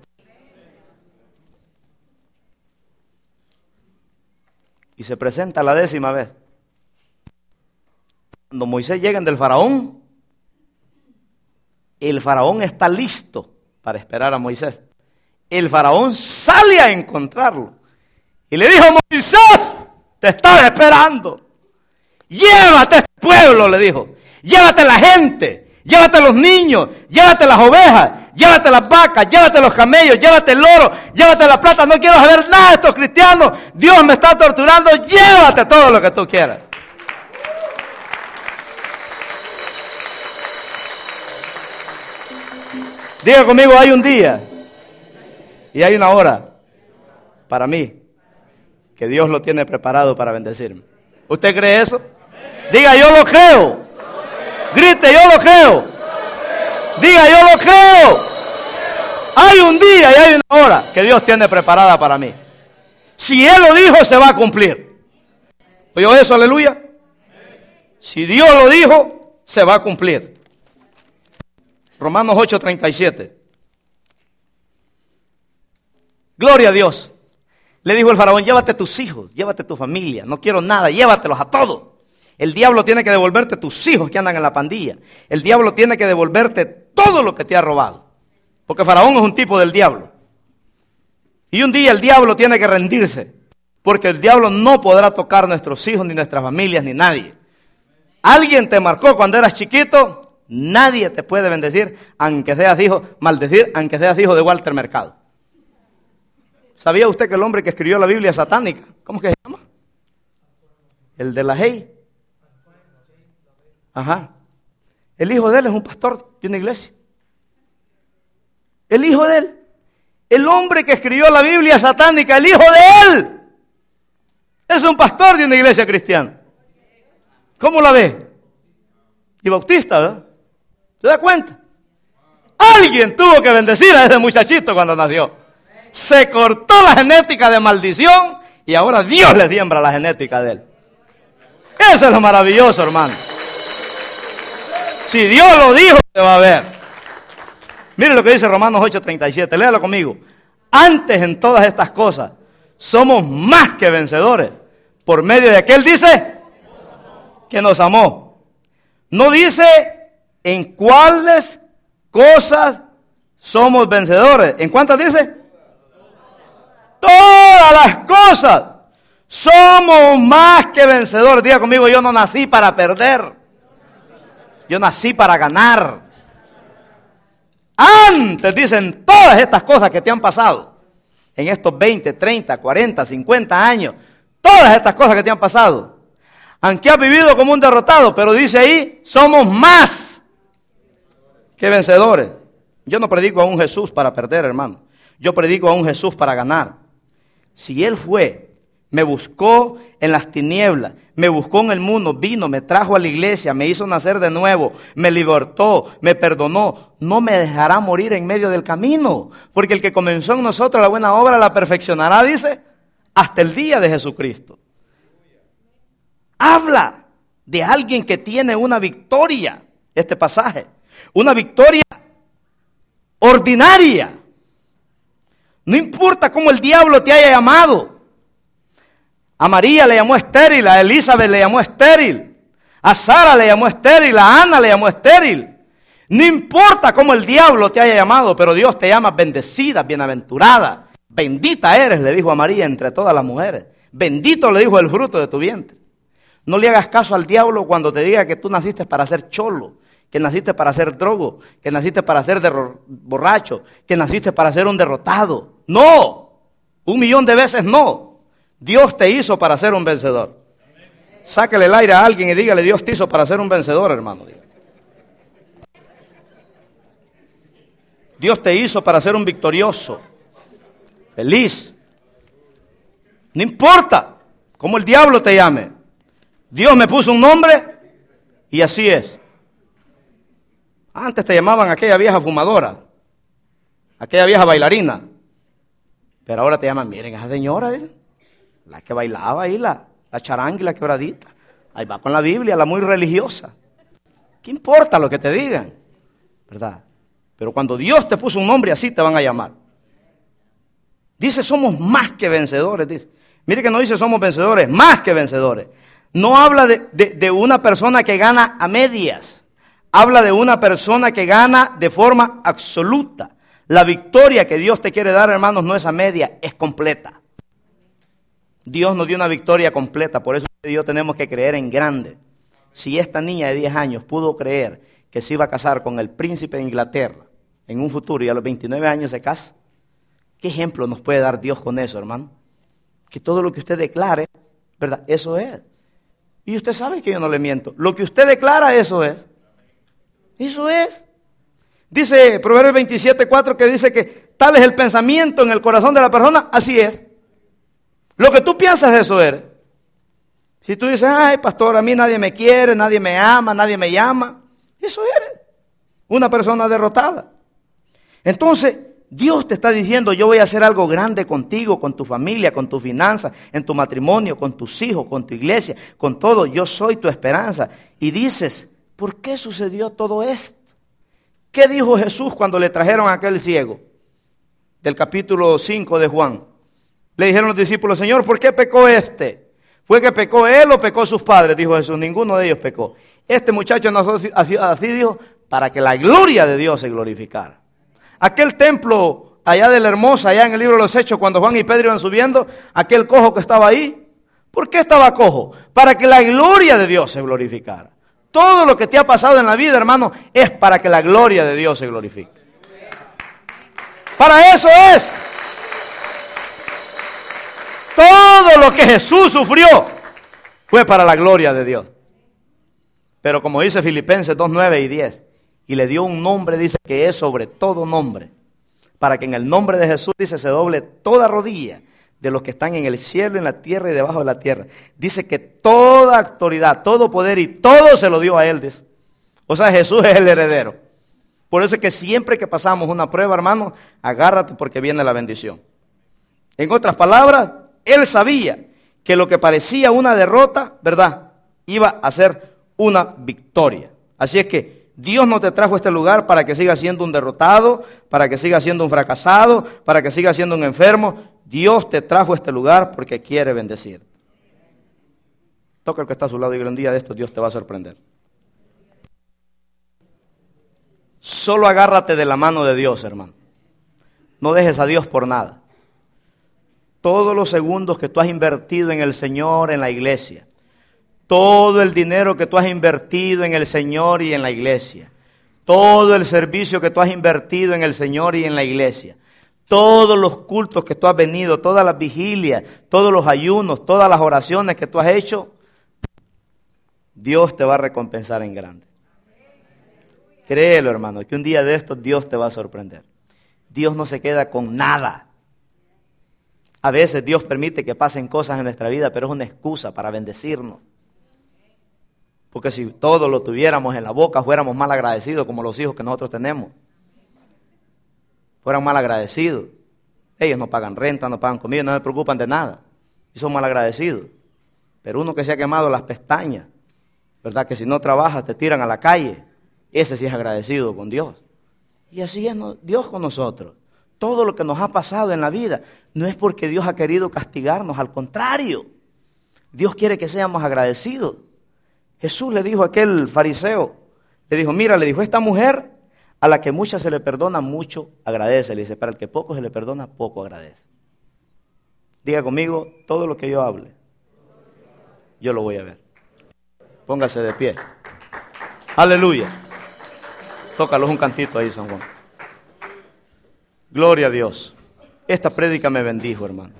Y se presenta la décima vez. Cuando Moisés llega del faraón, el faraón está listo para esperar a Moisés. El faraón sale a encontrarlo. Y le dijo, Moisés, te estaba esperando. Llévate este pueblo, le dijo. Llévate la gente, llévate los niños, llévate las ovejas, llévate las vacas, llévate los camellos, llévate el oro, llévate la plata. No quiero saber nada de estos cristianos. Dios me está torturando. Llévate todo lo que tú quieras. Diga conmigo, hay un día y hay una hora para mí que Dios lo tiene preparado para bendecirme. ¿Usted cree eso? Diga, yo lo creo. Grite, yo lo creo. Diga, yo lo creo. Hay un día y hay una hora que Dios tiene preparada para mí. Si Él lo dijo, se va a cumplir. ¿Oyó eso? Aleluya. Si Dios lo dijo, se va a cumplir. Romanos ocho, treinta y siete. Gloria a Dios. Le dijo el faraón, llévate tus hijos, llévate tu familia, no quiero nada, llévatelos a todos. El diablo tiene que devolverte tus hijos que andan en la pandilla. El diablo tiene que devolverte todo lo que te ha robado. Porque faraón es un tipo del diablo. Y un día el diablo tiene que rendirse. Porque el diablo no podrá tocar nuestros hijos, ni nuestras familias, ni nadie. Alguien te marcó cuando eras chiquito. Nadie te puede bendecir, aunque seas hijo, maldecir, aunque seas hijo de Walter Mercado. ¿Sabía usted que el hombre que escribió la Biblia satánica, cómo es que se llama? El de la Hey. Ajá. El hijo de él es un pastor de una iglesia. El hijo de él. El hombre que escribió la Biblia satánica, el hijo de él, es un pastor de una iglesia cristiana. ¿Cómo la ve? Y bautista, ¿verdad? ¿Se da cuenta? Alguien tuvo que bendecir a ese muchachito cuando nació. Se cortó la genética de maldición y ahora Dios le siembra la genética de él. Eso es lo maravilloso, hermano. Si Dios lo dijo, se va a ver. Mire lo que dice Romanos ocho, treinta y siete. Léalo conmigo. Antes en todas estas cosas somos más que vencedores por medio de aquel, dice, que nos amó. No dice ¿En cuáles cosas somos vencedores? ¿En cuántas dice? Todas las cosas. Somos más que vencedores. Diga conmigo, yo no nací para perder. Yo nací para ganar. Antes dicen todas estas cosas que te han pasado. En estos veinte, treinta, cuarenta, cincuenta años. Todas estas cosas que te han pasado. Aunque has vivido como un derrotado. Pero dice ahí, somos más que vencedores. Yo no predico a un Jesús para perder, hermano. Yo predico a un Jesús para ganar. Si Él fue, me buscó en las tinieblas, me buscó en el mundo, vino, me trajo a la iglesia, me hizo nacer de nuevo, me libertó, me perdonó, no me dejará morir en medio del camino, porque el que comenzó en nosotros la buena obra la perfeccionará, dice, hasta el día de Jesucristo. Habla de alguien que tiene una victoria, este pasaje, una victoria ordinaria. No importa cómo el diablo te haya llamado. A María le llamó estéril, a Elizabeth le llamó estéril, a Sara le llamó estéril, a Ana le llamó estéril. No importa cómo el diablo te haya llamado, pero Dios te llama bendecida, bienaventurada. Bendita eres, le dijo a María entre todas las mujeres. Bendito, le dijo, el fruto de tu vientre. No le hagas caso al diablo cuando te diga que tú naciste para ser cholo, que naciste para ser drogo, que naciste para ser borracho, que naciste para ser un derrotado. No, un millón de veces no. Dios te hizo para ser un vencedor. Sáquele el aire a alguien y dígale, Dios te hizo para ser un vencedor, hermano. Dios te hizo para ser un victorioso, feliz. No importa cómo el diablo te llame. Dios me puso un nombre y así es. Antes te llamaban aquella vieja fumadora, aquella vieja bailarina. Pero ahora te llaman, miren, esa señora, ¿eh? La que bailaba ahí, la, la charanga y la quebradita. Ahí va con la Biblia, la muy religiosa. ¿Qué importa lo que te digan? ¿Verdad? Pero cuando Dios te puso un nombre, así te van a llamar. Dice, somos más que vencedores. Dice. Mire que no dice somos vencedores, más que vencedores. No habla de, de, de una persona que gana a medias. Habla de una persona que gana de forma absoluta. La victoria que Dios te quiere dar, hermanos, no es a media, es completa. Dios nos dio una victoria completa, por eso usted y yo tenemos que creer en grande. Si esta niña de diez años pudo creer que se iba a casar con el príncipe de Inglaterra en un futuro y a los veintinueve años se casa, ¿qué ejemplo nos puede dar Dios con eso, hermano? Que todo lo que usted declare, ¿verdad? Eso es. Y usted sabe que yo no le miento. Lo que usted declara, eso es. Eso es. Dice Proverbios veintisiete, cuatro, que dice que tal es el pensamiento en el corazón de la persona, así es. Lo que tú piensas, eso eres. Si tú dices, ay, pastor, a mí nadie me quiere, nadie me ama, nadie me llama, eso eres. Una persona derrotada. Entonces, Dios te está diciendo, yo voy a hacer algo grande contigo, con tu familia, con tus finanzas, en tu matrimonio, con tus hijos, con tu iglesia, con todo. Yo soy tu esperanza. Y dices, ¿por qué sucedió todo esto? ¿Qué dijo Jesús cuando le trajeron a aquel ciego? Del capítulo cinco de Juan. Le dijeron los discípulos, Señor, ¿por qué pecó este? ¿Fue que pecó él o pecó sus padres? Dijo Jesús, ninguno de ellos pecó. Este muchacho nació así, así dijo, para que la gloria de Dios se glorificara. Aquel templo allá de la Hermosa, allá en el libro de los Hechos, cuando Juan y Pedro iban subiendo, aquel cojo que estaba ahí, ¿por qué estaba cojo? Para que la gloria de Dios se glorificara. Todo lo que te ha pasado en la vida, hermano, es para que la gloria de Dios se glorifique. Para eso es. Todo lo que Jesús sufrió fue para la gloria de Dios. Pero como dice Filipenses dos, nueve y diez, y le dio un nombre, dice que es sobre todo nombre, para que en el nombre de Jesús, dice, se doble toda rodilla de los que están en el cielo, en la tierra y debajo de la tierra. Dice que toda autoridad, todo poder y todo se lo dio a Él, dice. O sea, Jesús es el heredero. Por eso es que siempre que pasamos una prueba, hermano, agárrate porque viene la bendición. En otras palabras, Él sabía que lo que parecía una derrota, ¿verdad?, iba a ser una victoria. Así es que Dios no te trajo a este lugar para que sigas siendo un derrotado, para que sigas siendo un fracasado, para que sigas siendo un enfermo. Dios te trajo a este lugar porque quiere bendecir. Toca el que está a su lado y dígale, un día de esto Dios te va a sorprender. Solo agárrate de la mano de Dios, hermano. No dejes a Dios por nada. Todos los segundos que tú has invertido en el Señor, en la iglesia, todo el dinero que tú has invertido en el Señor y en la iglesia, todo el servicio que tú has invertido en el Señor y en la iglesia, todos los cultos que tú has venido, todas las vigilias, todos los ayunos, todas las oraciones que tú has hecho, Dios te va a recompensar en grande. Créelo, hermano, que un día de estos Dios te va a sorprender. Dios no se queda con nada. A veces Dios permite que pasen cosas en nuestra vida, pero es una excusa para bendecirnos. Porque si todos lo tuviéramos en la boca, fuéramos mal agradecidos como los hijos que nosotros tenemos. Fueran mal agradecidos. Ellos no pagan renta, no pagan comida, no se preocupan de nada. Y son mal agradecidos. Pero uno que se ha quemado las pestañas, ¿verdad? Que si no trabajas te tiran a la calle. Ese sí es agradecido con Dios. Y así es Dios con nosotros. Todo lo que nos ha pasado en la vida no es porque Dios ha querido castigarnos, al contrario. Dios quiere que seamos agradecidos. Jesús le dijo a aquel fariseo, le dijo, mira, le dijo, esta mujer a la que mucha se le perdona, mucho agradece. Le dice, para el que poco se le perdona, poco agradece. Diga conmigo, todo lo que yo hable, yo lo voy a ver. Póngase de pie. Aleluya. Tócalos un cantito ahí, San Juan. Gloria a Dios. Esta prédica me bendijo, hermano.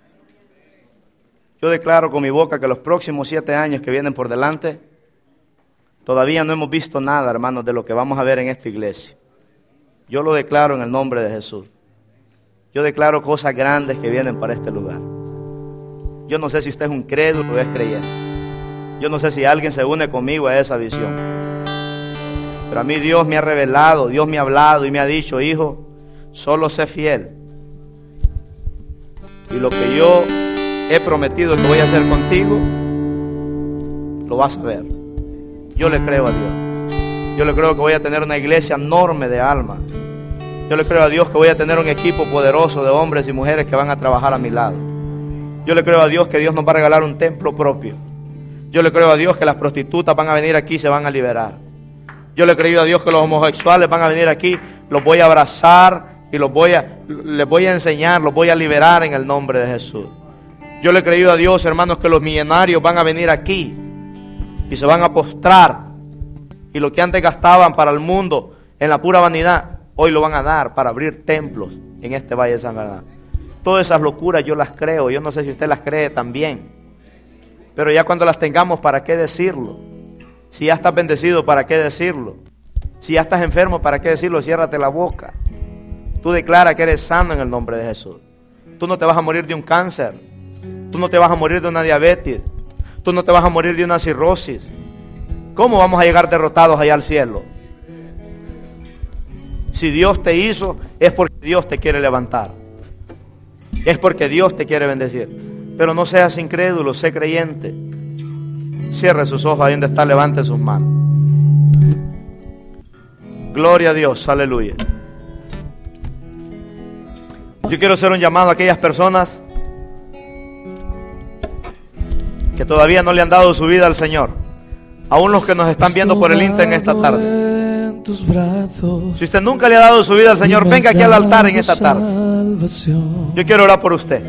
Yo declaro con mi boca que los próximos siete años que vienen por delante, todavía no hemos visto nada, hermanos, de lo que vamos a ver en esta iglesia. Yo lo declaro en el nombre de Jesús. Yo declaro cosas grandes que vienen para este lugar. Yo no sé si usted es un crédulo o es creyente. Yo no sé si alguien se une conmigo a esa visión. Pero a mí Dios me ha revelado, Dios me ha hablado y me ha dicho, hijo, solo sé fiel. Y lo que yo he prometido que voy a hacer contigo, lo vas a ver. Yo le creo a Dios. Yo le creo que voy a tener una iglesia enorme de almas. Yo le creo a Dios que voy a tener un equipo poderoso de hombres y mujeres que van a trabajar a mi lado. Yo le creo a Dios que Dios nos va a regalar un templo propio. Yo le creo a Dios que las prostitutas van a venir aquí y se van a liberar. Yo le creo a Dios que los homosexuales van a venir aquí, los voy a abrazar y los voy a, les voy a enseñar, los voy a liberar en el nombre de Jesús. Yo le he creído a Dios, hermanos, que los millonarios van a venir aquí y se van a postrar. Y lo que antes gastaban para el mundo en la pura vanidad, hoy lo van a dar para abrir templos en este Valle de San Bernardo. Todas esas locuras yo las creo. Yo no sé si usted las cree también. Pero ya cuando las tengamos, ¿para qué decirlo? Si ya estás bendecido, ¿para qué decirlo? Si ya estás enfermo, ¿para qué decirlo? Ciérrate la boca. Tú declara que eres sano en el nombre de Jesús. Tú no te vas a morir de un cáncer. Tú no te vas a morir de una diabetes. Tú no te vas a morir de una cirrosis. ¿Cómo vamos a llegar derrotados allá al cielo? Si Dios te hizo, es porque Dios te quiere levantar. Es porque Dios te quiere bendecir. Pero no seas incrédulo, sé creyente. Cierre sus ojos ahí donde está, levante sus manos. Gloria a Dios, aleluya. Yo quiero hacer un llamado a aquellas personas que todavía no le han dado su vida al Señor. Aún los que nos están viendo por el internet esta tarde. Si usted nunca le ha dado su vida al Señor, venga aquí al altar en esta tarde. Yo quiero orar por usted.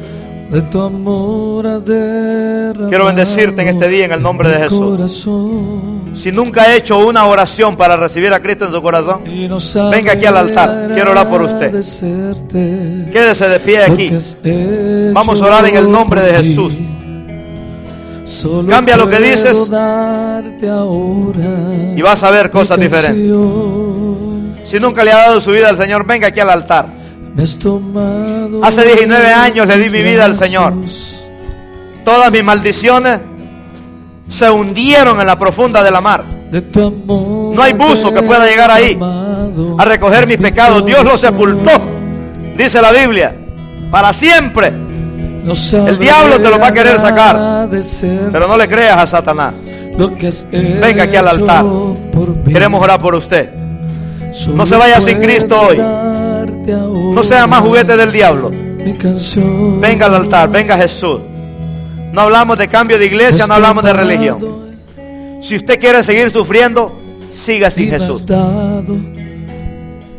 Quiero bendecirte en este día en el nombre de Jesús. Si nunca ha hecho una oración para recibir a Cristo en su corazón, venga aquí al altar. Quiero orar por usted. Quédese de pie aquí. Vamos a orar en el nombre de Jesús. Cambia lo que dices y vas a ver cosas diferentes. Si nunca le ha dado su vida al Señor, venga aquí al altar. Hace diecinueve años le di mi vida al Señor. Todas mis maldiciones se hundieron en la profunda de la mar. No hay buzo que pueda llegar ahí a recoger mis pecados. Dios los sepultó, dice la Biblia, para siempre. El diablo te lo va a querer sacar, pero no le creas a Satanás. Venga aquí al altar. Queremos orar por usted. No se vaya sin Cristo hoy. No sea más juguete del diablo. Venga al altar, venga Jesús. No hablamos de cambio de iglesia, no hablamos de religión. Si usted quiere seguir sufriendo, siga sin Jesús.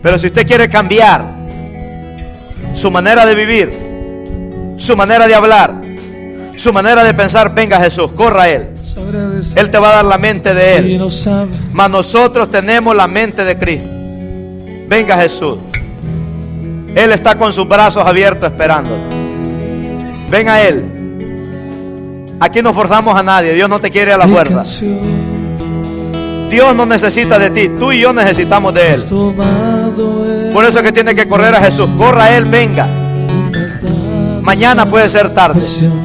Pero si usted quiere cambiar su manera de vivir, su manera de hablar, su manera de pensar, venga Jesús, corra a Él. Él te va a dar la mente de Él. Mas nosotros tenemos la mente de Cristo. Venga Jesús. Él está con sus brazos abiertos esperando. Ven a Él. Aquí no forzamos a nadie. Dios no te quiere a la fuerza. Dios no necesita de ti. Tú y yo necesitamos de Él. Por eso es que tiene que correr a Jesús. Corra a Él, venga. Mañana puede ser tarde.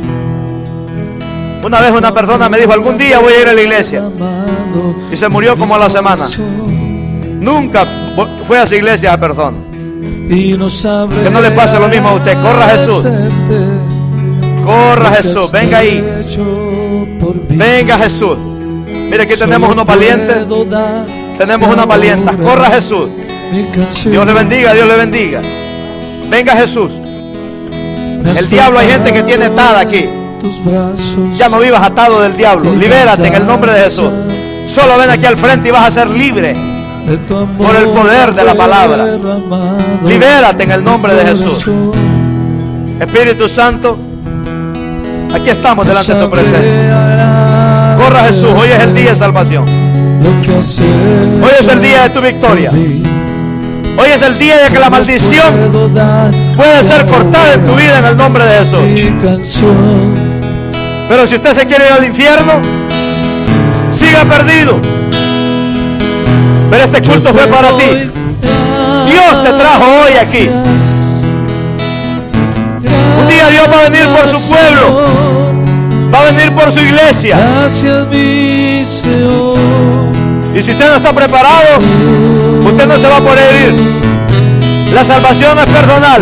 Una vez una persona me dijo, algún día voy a ir a la iglesia. Y se murió como a la semana. Nunca fue a esa iglesia esa persona. Que no le pase lo mismo a usted. Corra a Jesús. Corra a Jesús. Venga ahí. Venga Jesús. Mire, aquí tenemos unos valientes. Tenemos unas valientas. Corra a Jesús. Dios le bendiga, Dios le bendiga. Venga Jesús. El diablo, hay gente que tiene atada aquí. Ya no vivas atado del diablo. Libérate en el nombre de Jesús. Solo ven aquí al frente y vas a ser libre por el poder de la palabra. Libérate en el nombre de Jesús. Espíritu Santo, aquí estamos delante de tu presencia. Corra Jesús, hoy es el día de salvación. Hoy es el día de tu victoria. Hoy es el día de que la maldición puede ser cortada en tu vida en el nombre de Jesús. Pero si usted se quiere ir al infierno, siga perdido. Pero este culto fue para ti. Dios te trajo hoy aquí. Un día Dios va a venir por su pueblo. Va a venir por su iglesia. Y si usted no está preparado, usted no se va a poder ir. La salvación es personal.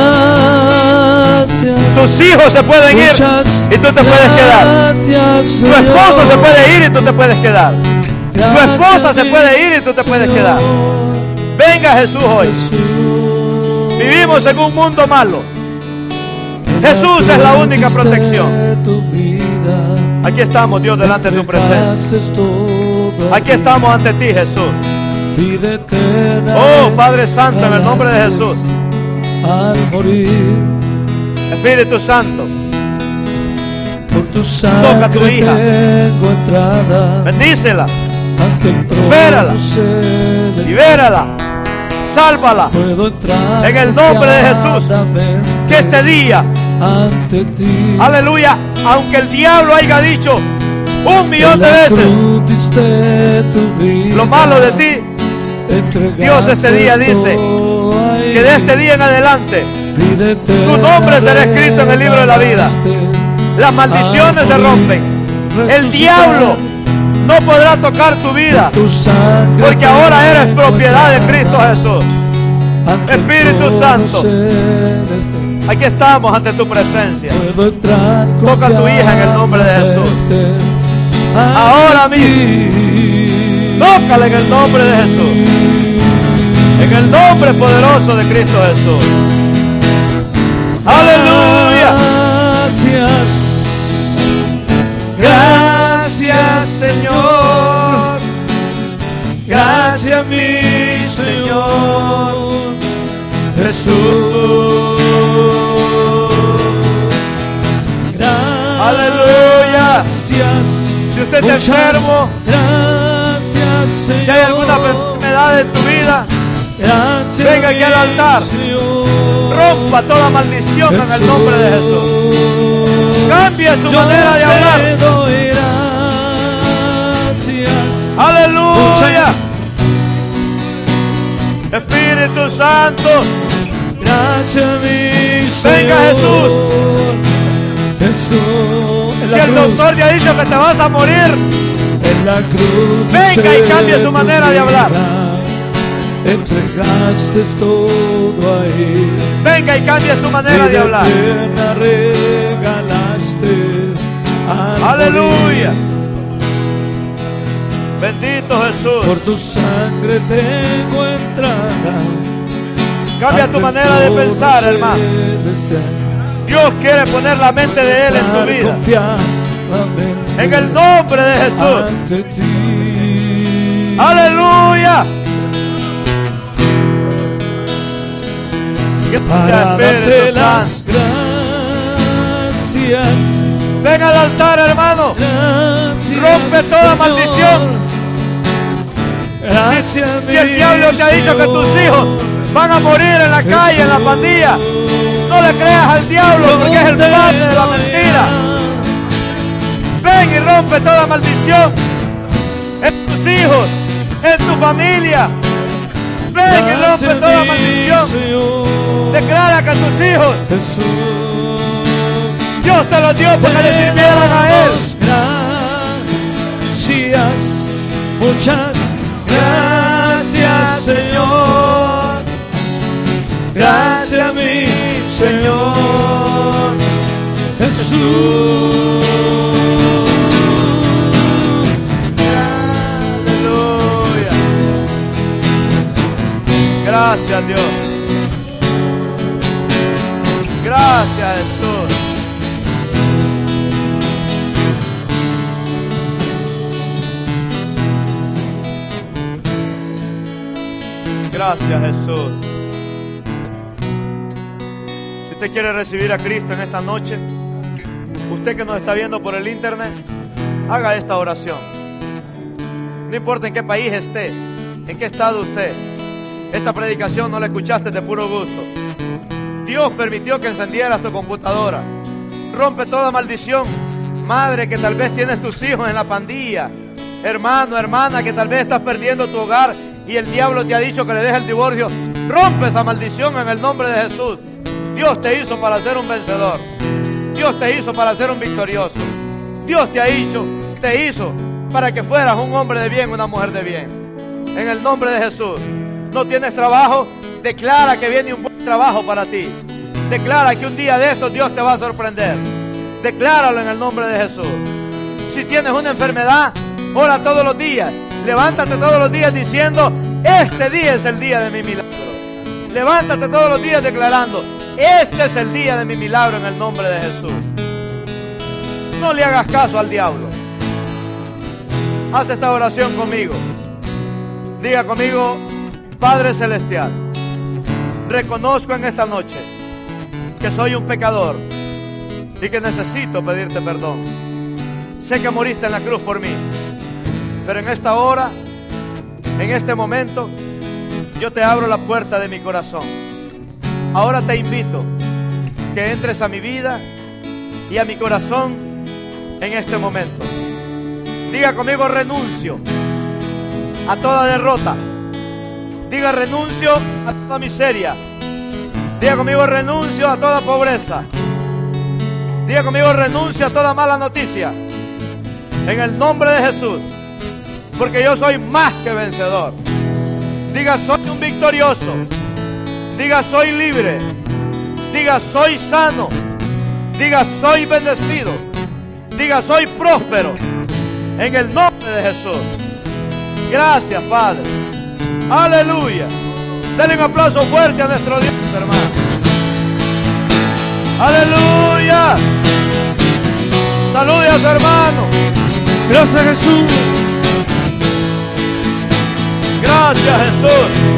Tus hijos se pueden ir y tú te puedes quedar. Tu esposo se puede ir y tú te puedes quedar. Tu esposa se puede ir y tú te puedes quedar. Venga Jesús hoy. Vivimos en un mundo malo. Jesús es la única protección. Aquí estamos, Dios, delante de tu presencia. Aquí estamos ante ti, Jesús. Oh, Padre Santo, en el nombre de Jesús. Espíritu Santo, toca a tu hija. Bendícela. Libérala. Libérala. Sálvala. En el nombre de Jesús. Que este día, aleluya, aunque el diablo haya dicho un millón de veces lo malo de ti, Dios este día dice que de este día en adelante tu nombre será escrito en el libro de la vida. Las maldiciones se rompen. El diablo no podrá tocar tu vida, porque ahora eres propiedad de Cristo Jesús. Espíritu Santo, aquí estamos ante tu presencia. Toca a tu hija en el nombre de Jesús. Ahora mismo, tócala en el nombre de Jesús. En el nombre poderoso de Cristo Jesús. Aleluya. Gracias. Gracias, Señor. Gracias, mi Señor Jesús. Aleluya. Si usted está enfermo, Gracias, Señor. si hay alguna enfermedad en tu vida, Gracias, venga aquí al altar. Rompa toda maldición en el nombre de Jesús. Cambie su Yo manera de hablar. te doy gracias. Aleluya. Espíritu Santo, Gracias, mi Señor. venga Jesús. Jesús, en Si la el cruz, doctor te ha dicho que te vas a morir, en la cruz, venga y cambie su tu manera de hablar. vida, entregaste todo ahí. venga y cambie su manera de Vida hablar. eterna regalaste al Aleluya. morir. Bendito Por Jesús. tu sangre tengo entrada. Cambia tu ante manera de todo pensar, hermano. celestial. Dios quiere poner la mente de Él en tu vida. Confiadamente En el nombre de Jesús. ante ti. Aleluya. para Espíritu darte las Santo. gracias. Ven al altar, hermano. Gracias, Rompe toda Señor. maldición. Gracias, Si el diablo te ha dicho que tus hijos van a morir en la calle, en la pandilla, no le creas al diablo porque es el padre de la mentira. Ven y rompe toda maldición en tus hijos, en tu familia. Ven y rompe toda maldición. Declara que tus hijos, Dios te los dio porque le sirvieron a Él. Gracias, muchas gracias, Señor. Gracias, mi Señor Jesús. Aleluya. Gracias, Dios. Gracias, Jesús. Gracias, Jesús. Si usted quiere recibir a Cristo en esta noche, usted que nos está viendo por el internet, haga esta oración. No importa en qué país esté, en qué estado usted, esta predicación no la escuchaste de puro gusto. Dios permitió que encendieras tu computadora. Rompe toda maldición. Madre, que tal vez tienes tus hijos en la pandilla. Hermano, hermana, que tal vez estás perdiendo tu hogar y el diablo te ha dicho que le dejes el divorcio. Rompe esa maldición en el nombre de Jesús. Dios te hizo para ser un vencedor. Dios te hizo para ser un victorioso. Dios te ha hecho, te hizo para que fueras un hombre de bien, una mujer de bien. En el nombre de Jesús. No tienes trabajo, declara que viene un buen trabajo para ti. Declara que un día de estos Dios te va a sorprender. Decláralo en el nombre de Jesús. Si tienes una enfermedad, ora todos los días. Levántate todos los días diciendo: este día es el día de mi milagro. Levántate todos los días declarando: este es el día de mi milagro en el nombre de Jesús. No le hagas caso al diablo. Haz esta oración conmigo. Diga conmigo: Padre Celestial, reconozco en esta noche que soy un pecador y que necesito pedirte perdón. Sé que moriste en la cruz por mí, pero en esta hora, en este momento, yo te abro la puerta de mi corazón. Ahora te invito que entres a mi vida y a mi corazón en este momento. Diga conmigo: renuncio a toda derrota. Diga: renuncio a toda miseria. Diga conmigo: renuncio a toda pobreza. Diga conmigo: renuncio a toda mala noticia. En el nombre de Jesús. Porque yo soy más que vencedor. Diga: soy un victorioso. Diga: soy libre. Diga: soy sano. Diga: soy bendecido. Diga: soy próspero. En el nombre de Jesús. Gracias, Padre. Aleluya. Denle un aplauso fuerte a nuestro Dios, hermano. Aleluya. Salude a su hermano. Gracias, Jesús. Gracias, Jesús.